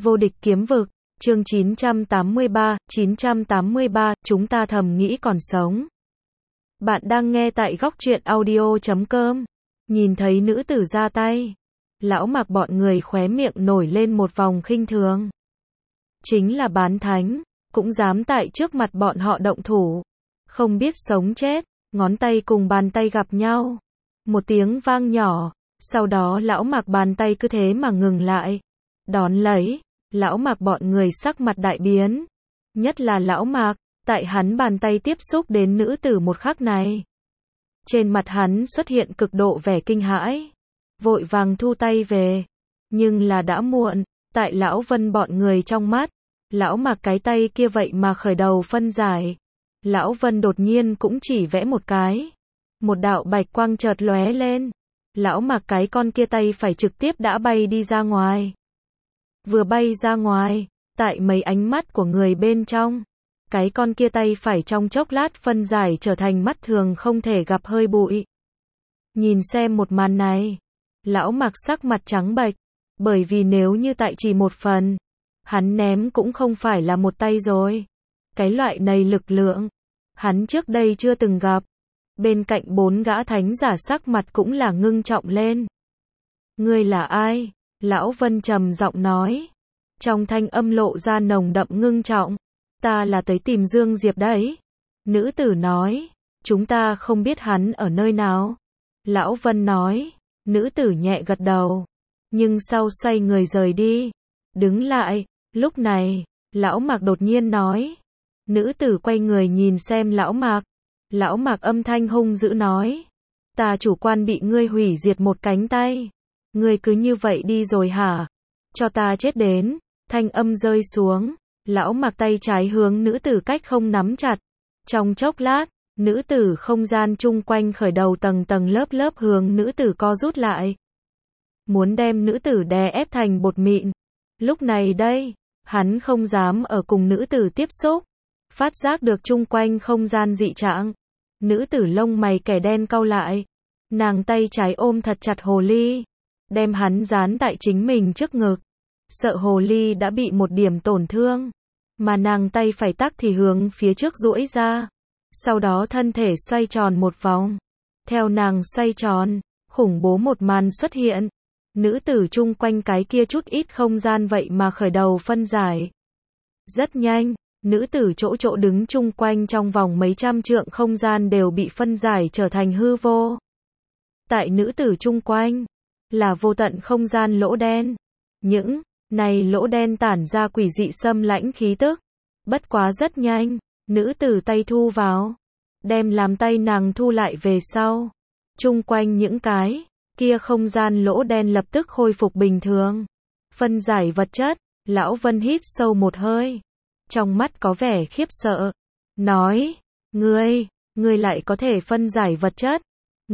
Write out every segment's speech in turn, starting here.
Vô địch kiếm vực, chương 983, chúng ta thầm nghĩ còn sống. Bạn đang nghe tại góc truyện audio.com. Nhìn thấy nữ tử ra tay, lão Mạc bọn người khóe miệng nổi lên một vòng khinh thường. Chính là bán thánh, cũng dám tại trước mặt bọn họ động thủ. Không biết sống chết, ngón tay cùng bàn tay gặp nhau. Một tiếng vang nhỏ, sau đó lão Mạc bàn tay cứ thế mà ngừng lại. Đón lấy, lão Mạc bọn người sắc mặt đại biến. Nhất là lão Mạc, tại hắn bàn tay tiếp xúc đến nữ tử một khắc này. Trên mặt hắn xuất hiện cực độ vẻ kinh hãi. Vội vàng thu tay về. Nhưng là đã muộn, tại lão Vân bọn người trong mắt. Lão Mạc cái tay kia vậy mà khởi đầu phân giải. Lão Vân đột nhiên cũng chỉ vẽ một cái. Một đạo bạch quang chợt lóe lên. Lão Mạc cái con kia tay phải trực tiếp đã bay đi ra ngoài. Vừa bay ra ngoài, tại mấy ánh mắt của người bên trong, cái con kia tay phải trong chốc lát phân giải trở thành mắt thường không thể gặp hơi bụi. Nhìn xem một màn này, lão Mạc sắc mặt trắng bệch, bởi vì nếu như tại chỉ một phần, hắn ném cũng không phải là một tay rồi. Cái loại này lực lượng, hắn trước đây chưa từng gặp. Bên cạnh bốn gã thánh giả sắc mặt cũng là ngưng trọng lên. Ngươi là ai? Lão Vân trầm giọng nói. Trong thanh âm lộ ra nồng đậm ngưng trọng. Ta là tới tìm Dương Diệp đấy. Nữ tử nói. Chúng ta không biết hắn ở nơi nào. Lão Vân nói. Nữ tử nhẹ gật đầu. Nhưng sau xoay người rời đi. Đứng lại. Lúc này, lão Mạc đột nhiên nói. Nữ tử quay người nhìn xem lão Mạc. Lão Mạc âm thanh hung dữ nói. Ta chủ quan bị ngươi hủy diệt một cánh tay. Ngươi cứ như vậy đi rồi hả? Cho ta chết đến. Thanh âm rơi xuống. Lão Mạc tay trái hướng nữ tử cách không nắm chặt. Trong chốc lát, nữ tử không gian chung quanh khởi đầu tầng tầng lớp lớp hướng nữ tử co rút lại. Muốn đem nữ tử đè ép thành bột mịn. Lúc này đây, hắn không dám ở cùng nữ tử tiếp xúc. Phát giác được chung quanh không gian dị trạng. Nữ tử lông mày kẻ đen cau lại. Nàng tay trái ôm thật chặt hồ ly. Đem hắn dán tại chính mình trước ngực. Sợ hồ ly đã bị một điểm tổn thương. Mà nàng tay phải tắc thì hướng phía trước duỗi ra. Sau đó thân thể xoay tròn một vòng. Theo nàng xoay tròn, khủng bố một màn xuất hiện. Nữ tử chung quanh cái kia chút ít không gian vậy mà khởi đầu phân giải. Rất nhanh, nữ tử chỗ chỗ đứng chung quanh trong vòng mấy trăm trượng không gian đều bị phân giải trở thành hư vô. Tại nữ tử chung quanh, là vô tận không gian lỗ đen. Những này lỗ đen tản ra quỷ dị xâm lãnh khí tức. Bất quá rất nhanh, nữ tử tay thu vào. Đem làm tay nàng thu lại về sau. Chung quanh những cái kia không gian lỗ đen lập tức khôi phục bình thường. Phân giải vật chất, lão Vân hít sâu một hơi. Trong mắt có vẻ khiếp sợ. Nói, ngươi lại có thể phân giải vật chất.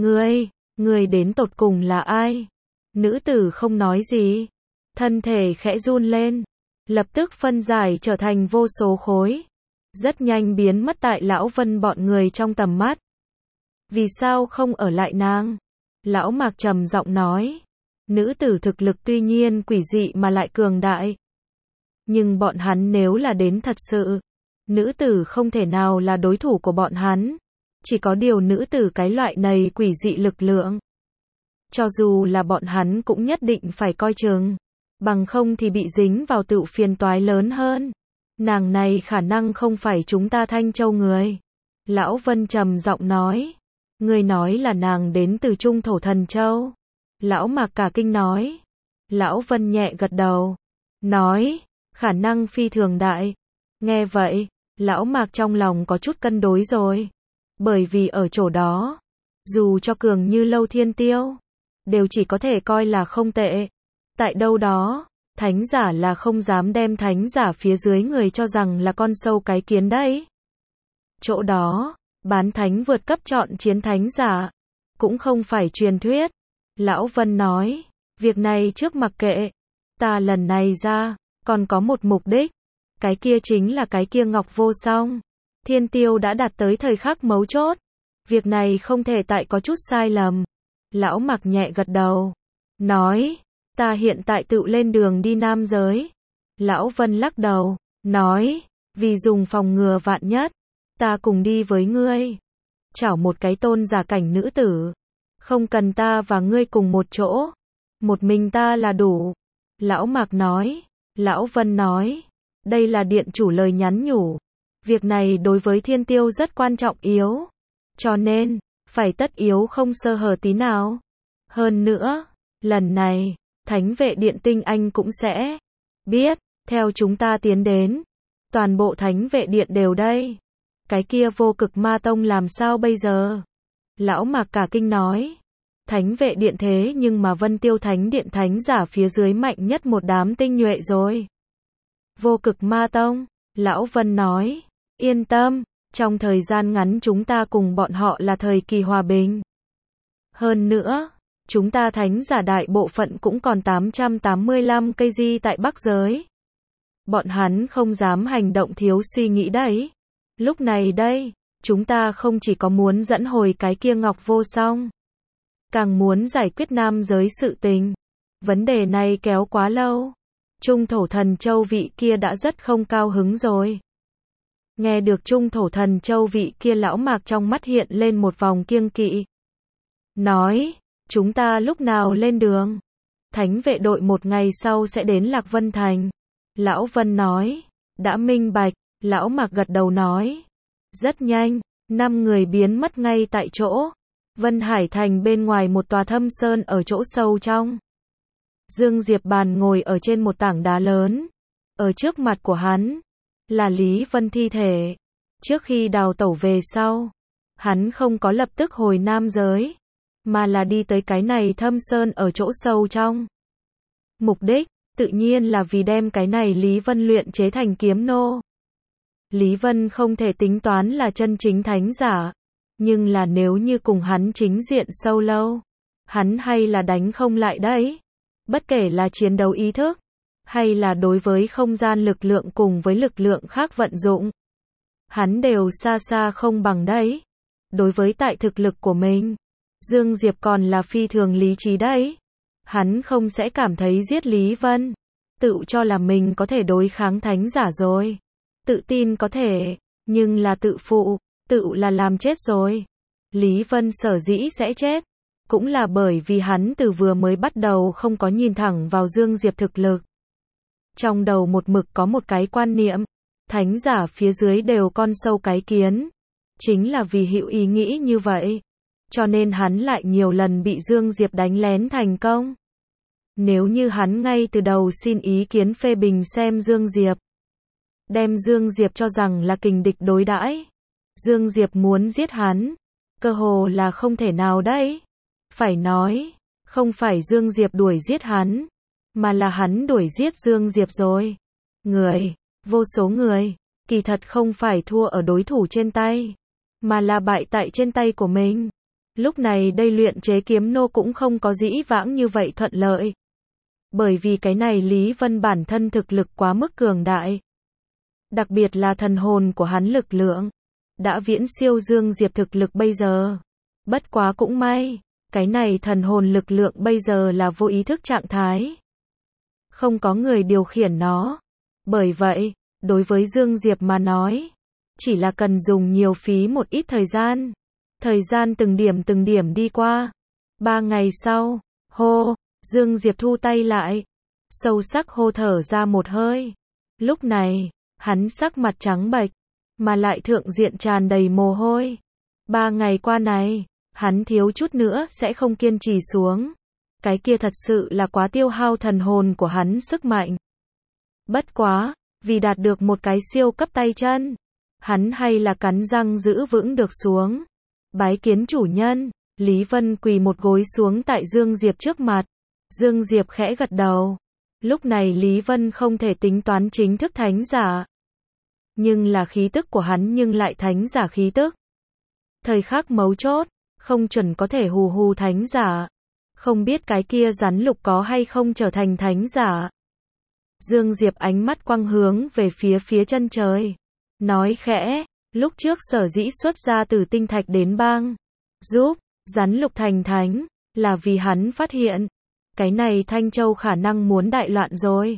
Ngươi đến tột cùng là ai? Nữ tử không nói gì. Thân thể khẽ run lên. Lập tức phân giải trở thành vô số khối. Rất nhanh biến mất tại lão Vân bọn người trong tầm mắt. Vì sao không ở lại nàng? Lão Mạc trầm giọng nói. Nữ tử thực lực tuy nhiên quỷ dị mà lại cường đại. Nhưng bọn hắn nếu là đến thật sự, nữ tử không thể nào là đối thủ của bọn hắn. Chỉ có điều nữ tử cái loại này quỷ dị lực lượng. Cho dù là bọn hắn cũng nhất định phải coi chừng. Bằng không thì bị dính vào tựu phiền toái lớn hơn. Nàng này khả năng không phải chúng ta Thanh Châu người. Lão Vân trầm giọng nói. Ngươi nói là nàng đến từ Trung Thổ Thần Châu. Lão Mạc cả kinh nói. Lão Vân nhẹ gật đầu. Nói. Khả năng phi thường đại. Nghe vậy, lão Mạc trong lòng có chút cân đối rồi. Bởi vì ở chỗ đó, dù cho cường như Lâu Thiên Tiêu, đều chỉ có thể coi là không tệ. Tại đâu đó, thánh giả là không dám đem thánh giả phía dưới người cho rằng là con sâu cái kiến đấy. Chỗ đó, bán thánh vượt cấp chọn chiến thánh giả, cũng không phải truyền thuyết. Lão Vân nói, việc này trước mặc kệ, ta lần này ra, còn có một mục đích. Cái kia chính là cái kia Ngọc Vô Song. Thiên Tiêu đã đạt tới thời khắc mấu chốt. Việc này không thể tại có chút sai lầm. Lão Mạc nhẹ gật đầu. Nói, ta hiện tại tự lên đường đi Nam Giới. Lão Vân lắc đầu, nói, vì dùng phòng ngừa vạn nhất, ta cùng đi với ngươi. Chảo một cái tôn giả cảnh nữ tử. Không cần ta và ngươi cùng một chỗ. Một mình ta là đủ. Lão Mạc nói. Lão Vân nói. Đây là điện chủ lời nhắn nhủ. Việc này đối với Thiên Tiêu rất quan trọng yếu. Cho nên, phải tất yếu không sơ hở tí nào. Hơn nữa, lần này, Thánh vệ điện tinh anh cũng sẽ biết, theo chúng ta tiến đến. Toàn bộ Thánh vệ điện đều đây. Cái kia Vô Cực Ma Tông làm sao bây giờ? Lão Mạc cả kinh nói. Thánh vệ điện thế nhưng mà Vân Tiêu Thánh điện thánh giả phía dưới mạnh nhất một đám tinh nhuệ rồi. Vô Cực Ma Tông, Lão Vân nói. Yên tâm, trong thời gian ngắn chúng ta cùng bọn họ là thời kỳ hòa bình. Hơn nữa, chúng ta thánh giả đại bộ phận cũng còn 885 cây di tại Bắc giới. Bọn hắn không dám hành động thiếu suy nghĩ đấy. Lúc này đây, chúng ta không chỉ có muốn dẫn hồi cái kia Ngọc Vô Song, càng muốn giải quyết nam giới sự tình. Vấn đề này kéo quá lâu. Trung Thổ Thần Châu vị kia đã rất không cao hứng rồi. Nghe được Trung Thổ Thần Châu vị kia Lão Mạc trong mắt hiện lên một vòng kiêng kỵ. Nói, chúng ta lúc nào lên đường? Thánh vệ đội một ngày sau sẽ đến Lạc Vân Thành. Lão Vân nói, đã minh bạch. Lão Mạc gật đầu nói. Rất nhanh, 5 người biến mất ngay tại chỗ. Vân Hải Thành bên ngoài một tòa thâm sơn ở chỗ sâu trong. Dương Diệp Bàn ngồi ở trên một tảng đá lớn. Ở trước mặt của hắn, là Lý Vân thi thể. Trước khi đào tẩu về sau, hắn không có lập tức hồi nam giới, mà là đi tới cái này thâm sơn ở chỗ sâu trong. Mục đích, tự nhiên là vì đem cái này Lý Vân luyện chế thành kiếm nô. Lý Vân không thể tính toán là chân chính thánh giả, nhưng là nếu như cùng hắn chính diện sâu lâu, hắn hay là đánh không lại đấy. Bất kể là chiến đấu ý thức, hay là đối với không gian lực lượng cùng với lực lượng khác vận dụng, hắn đều xa xa không bằng đấy. Đối với tại thực lực của mình, Dương Diệp còn là phi thường lý trí đấy. Hắn không sẽ cảm thấy giết Lý Vân, tự cho là mình có thể đối kháng thánh giả rồi. Tự tin có thể, nhưng là tự phụ, tự là làm chết rồi. Lý Vân sở dĩ sẽ chết, cũng là bởi vì hắn từ vừa mới bắt đầu không có nhìn thẳng vào Dương Diệp thực lực. Trong đầu một mực có một cái quan niệm, thánh giả phía dưới đều con sâu cái kiến. Chính là vì hữu ý nghĩ như vậy, cho nên hắn lại nhiều lần bị Dương Diệp đánh lén thành công. Nếu như hắn ngay từ đầu xin ý kiến phê bình xem Dương Diệp, đem Dương Diệp cho rằng là kình địch đối đãi, Dương Diệp muốn giết hắn, cơ hồ là không thể nào đấy. Phải nói, không phải Dương Diệp đuổi giết hắn, mà là hắn đuổi giết Dương Diệp rồi. Vô số người, kỳ thật không phải thua ở đối thủ trên tay, mà là bại tại trên tay của mình. Lúc này đây luyện chế kiếm nô cũng không có dĩ vãng như vậy thuận lợi. Bởi vì cái này Lý Vân bản thân thực lực quá mức cường đại. Đặc biệt là thần hồn của hắn lực lượng, đã viễn siêu Dương Diệp thực lực bây giờ. Bất quá cũng may, cái này thần hồn lực lượng bây giờ là vô ý thức trạng thái. Không có người điều khiển nó. Bởi vậy, đối với Dương Diệp mà nói, chỉ là cần dùng nhiều phí một ít thời gian. Thời gian từng điểm đi qua. 3 ngày sau, Dương Diệp thu tay lại. Sâu sắc hô thở ra một hơi. Lúc này, hắn sắc mặt trắng bệch, mà lại thượng diện tràn đầy mồ hôi. 3 ngày qua này, hắn thiếu chút nữa sẽ không kiên trì xuống. Cái kia thật sự là quá tiêu hao thần hồn của hắn sức mạnh. Bất quá, vì đạt được một cái siêu cấp tay chân, hắn hay là cắn răng giữ vững được xuống. Bái kiến chủ nhân, Lý Vân quỳ một gối xuống tại Dương Diệp trước mặt. Dương Diệp khẽ gật đầu. Lúc này Lý Vân không thể tính toán chính thức thánh giả, nhưng là khí tức của hắn nhưng lại thánh giả khí tức. Thời khắc mấu chốt, không chuẩn có thể hù thánh giả. Không biết cái kia rắn lục có hay không trở thành thánh giả. Dương Diệp ánh mắt quăng hướng về phía chân trời. Nói khẽ, lúc trước sở dĩ xuất ra từ tinh thạch đến bang, giúp rắn lục thành thánh, là vì hắn phát hiện cái này Thanh Châu khả năng muốn đại loạn rồi.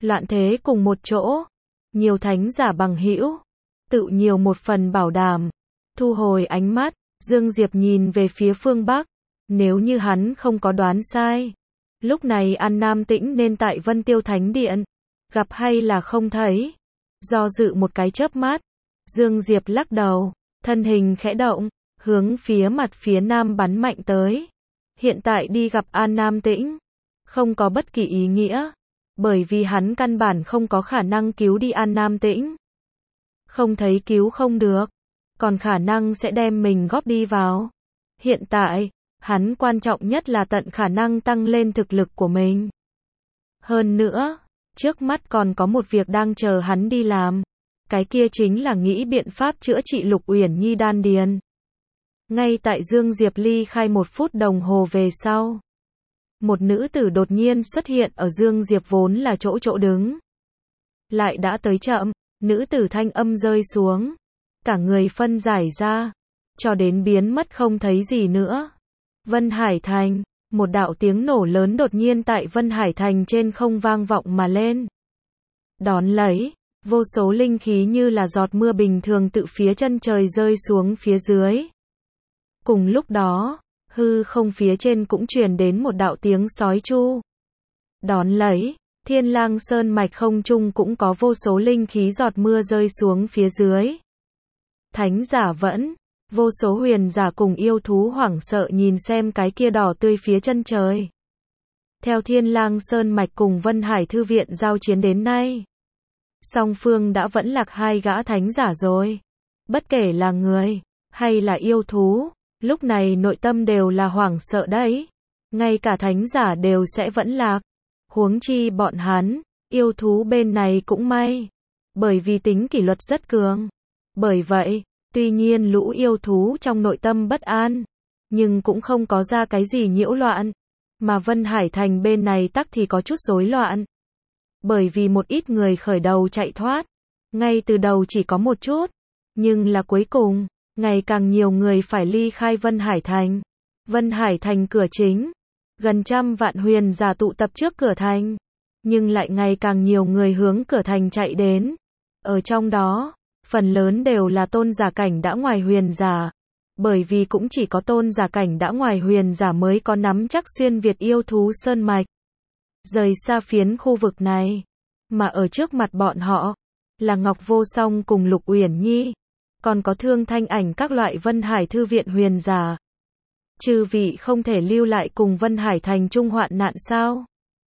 loạn thế cùng một chỗ, nhiều thánh giả bằng hữu, tự nhiều một phần bảo đảm. Thu hồi ánh mắt, Dương Diệp nhìn về phía phương Bắc, nếu như hắn không có đoán sai, lúc này An Nam Tĩnh nên tại Vân Tiêu Thánh Điện, gặp hay là không thấy. Do dự một cái chớp mắt, Dương Diệp lắc đầu, thân hình khẽ động, hướng phía mặt phía nam bắn mạnh tới. Hiện tại đi gặp An Nam Tĩnh, không có bất kỳ ý nghĩa, bởi vì hắn căn bản không có khả năng cứu đi An Nam Tĩnh. Không thấy cứu không được, còn khả năng sẽ đem mình góp đi vào. Hiện tại, hắn quan trọng nhất là tận khả năng tăng lên thực lực của mình. Hơn nữa, trước mắt còn có một việc đang chờ hắn đi làm. Cái kia chính là nghĩ biện pháp chữa trị Lục Uyển Nhi đan điền. Ngay tại Dương Diệp ly khai 1 phút đồng hồ về sau, một nữ tử đột nhiên xuất hiện ở Dương Diệp vốn là chỗ đứng. Lại đã tới chậm, nữ tử thanh âm rơi xuống, cả người phân giải ra, cho đến biến mất không thấy gì nữa. Vân Hải Thành, một đạo tiếng nổ lớn đột nhiên tại Vân Hải Thành trên không vang vọng mà lên. Đón lấy, vô số linh khí như là giọt mưa bình thường tự phía chân trời rơi xuống phía dưới. Cùng lúc đó, hư không phía trên cũng truyền đến một đạo tiếng sói chu. Đón lấy, Thiên Lang Sơn mạch không trung cũng có vô số linh khí giọt mưa rơi xuống phía dưới. Thánh giả vẫn, vô số huyền giả cùng yêu thú hoảng sợ nhìn xem cái kia đỏ tươi phía chân trời. Theo Thiên Lang Sơn mạch cùng Vân Hải Thư viện giao chiến đến nay, song phương đã vẫn lạc 2 gã thánh giả rồi. Bất kể là người, hay là yêu thú, lúc này nội tâm đều là hoảng sợ đấy. Ngay cả thánh giả đều sẽ vẫn lạc. Huống chi bọn hắn, yêu thú bên này cũng may. Bởi vì tính kỷ luật rất cường. Bởi vậy, tuy nhiên lũ yêu thú trong nội tâm bất an, nhưng cũng không có ra cái gì nhiễu loạn. Mà Vân Hải Thành bên này tắc thì có chút rối loạn. Bởi vì một ít người khởi đầu chạy thoát. Ngay từ đầu chỉ có một chút. Nhưng là cuối cùng, ngày càng nhiều người phải ly khai Vân Hải Thành. Vân Hải Thành cửa chính, gần 100 vạn huyền giả tụ tập trước cửa thành. Nhưng lại ngày càng nhiều người hướng cửa thành chạy đến. Ở trong đó, phần lớn đều là tôn giả cảnh đã ngoài huyền giả. Bởi vì cũng chỉ có tôn giả cảnh đã ngoài huyền giả mới có nắm chắc xuyên Việt yêu thú sơn mạch. Rời xa phiến khu vực này. Mà ở trước mặt bọn họ, là Ngọc Vô Song cùng Lục Uyển Nhi. Còn có Thương Thanh Ảnh các loại Vân Hải Thư viện huyền giả. Chư vị không thể lưu lại cùng Vân Hải Thành chung hoạn nạn sao?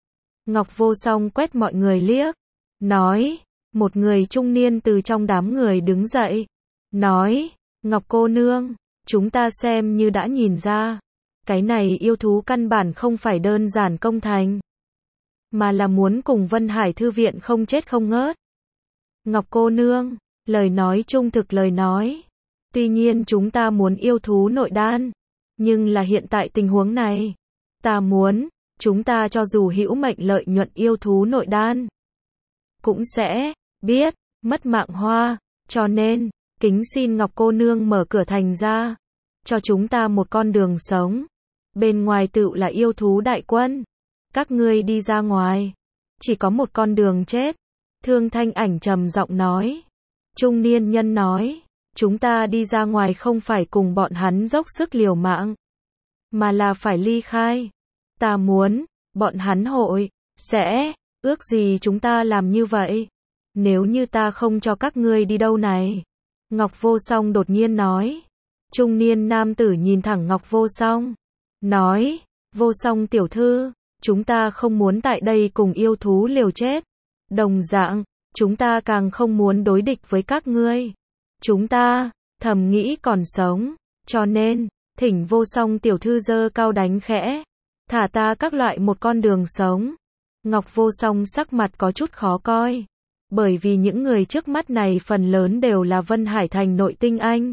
Ngọc Vô Song quét mọi người liếc. Nói, một người trung niên từ trong đám người đứng dậy. Nói, Ngọc cô nương, chúng ta xem như đã nhìn ra. Cái này yêu thú căn bản không phải đơn giản công thành. Mà là muốn cùng Vân Hải Thư viện không chết không ngớt. Ngọc cô nương, lời nói trung thực lời nói. Tuy nhiên chúng ta muốn yêu thú nội đan. Nhưng là hiện tại tình huống này. Ta muốn, chúng ta cho dù hữu mệnh lợi nhuận yêu thú nội đan. Cũng sẽ, biết, mất mạng hoa. Cho nên, kính xin Ngọc cô nương mở cửa thành ra. Cho chúng ta một con đường sống. Bên ngoài tựu là yêu thú đại quân. Các ngươi đi ra ngoài. Chỉ có một con đường chết. Thương Thanh Ảnh trầm giọng nói. Trung niên nhân nói. Chúng ta đi ra ngoài không phải cùng bọn hắn dốc sức liều mạng. Mà là phải ly khai. Ta muốn, bọn hắn hội, sẽ, ước gì chúng ta làm như vậy. Nếu như ta không cho các ngươi đi đâu này. Ngọc Vô Song đột nhiên nói. Trung niên nam tử nhìn thẳng Ngọc Vô Song. Nói, Vô Song tiểu thư, chúng ta không muốn tại đây cùng yêu thú liều chết. Đồng dạng, chúng ta càng không muốn đối địch với các ngươi. Chúng ta, thầm nghĩ còn sống. Cho nên, thỉnh Vô Song tiểu thư giơ cao đánh khẽ. Thả ta các loại một con đường sống. Ngọc Vô Song sắc mặt có chút khó coi. Bởi vì những người trước mắt này phần lớn đều là Vân Hải Thành nội tinh anh.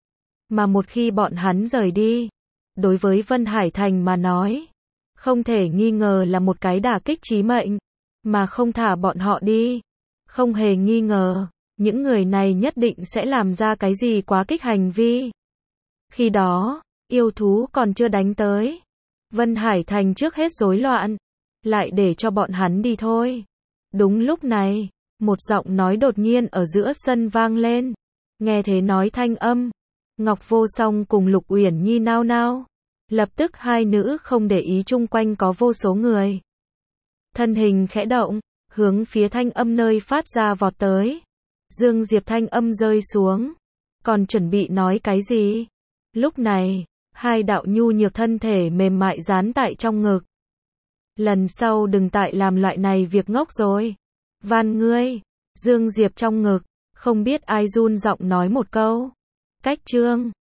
Mà một khi bọn hắn rời đi, đối với Vân Hải Thành mà nói, không thể nghi ngờ là một cái đả kích chí mệnh. Mà không thả bọn họ đi, không hề nghi ngờ, những người này nhất định sẽ làm ra cái gì quá kích hành vi. Khi đó, yêu thú còn chưa đánh tới. Vân Hải Thành trước hết rối loạn. Lại để cho bọn hắn đi thôi. Đúng lúc này, một giọng nói đột nhiên ở giữa sân vang lên. Nghe thế nói thanh âm, Ngọc Vô Song cùng Lục Uyển Nhi nao nao. Lập tức hai nữ không để ý chung quanh có vô số người. Thân hình khẽ động, hướng phía thanh âm nơi phát ra vọt tới. Dương Diệp thanh âm rơi xuống, còn chuẩn bị nói cái gì? Lúc này, hai đạo nhu nhược thân thể mềm mại dán tại trong ngực. Lần sau đừng tại làm loại này việc ngốc rồi. Van ngươi. Dương Diệp trong ngực, không biết ai run giọng nói một câu. Cách chương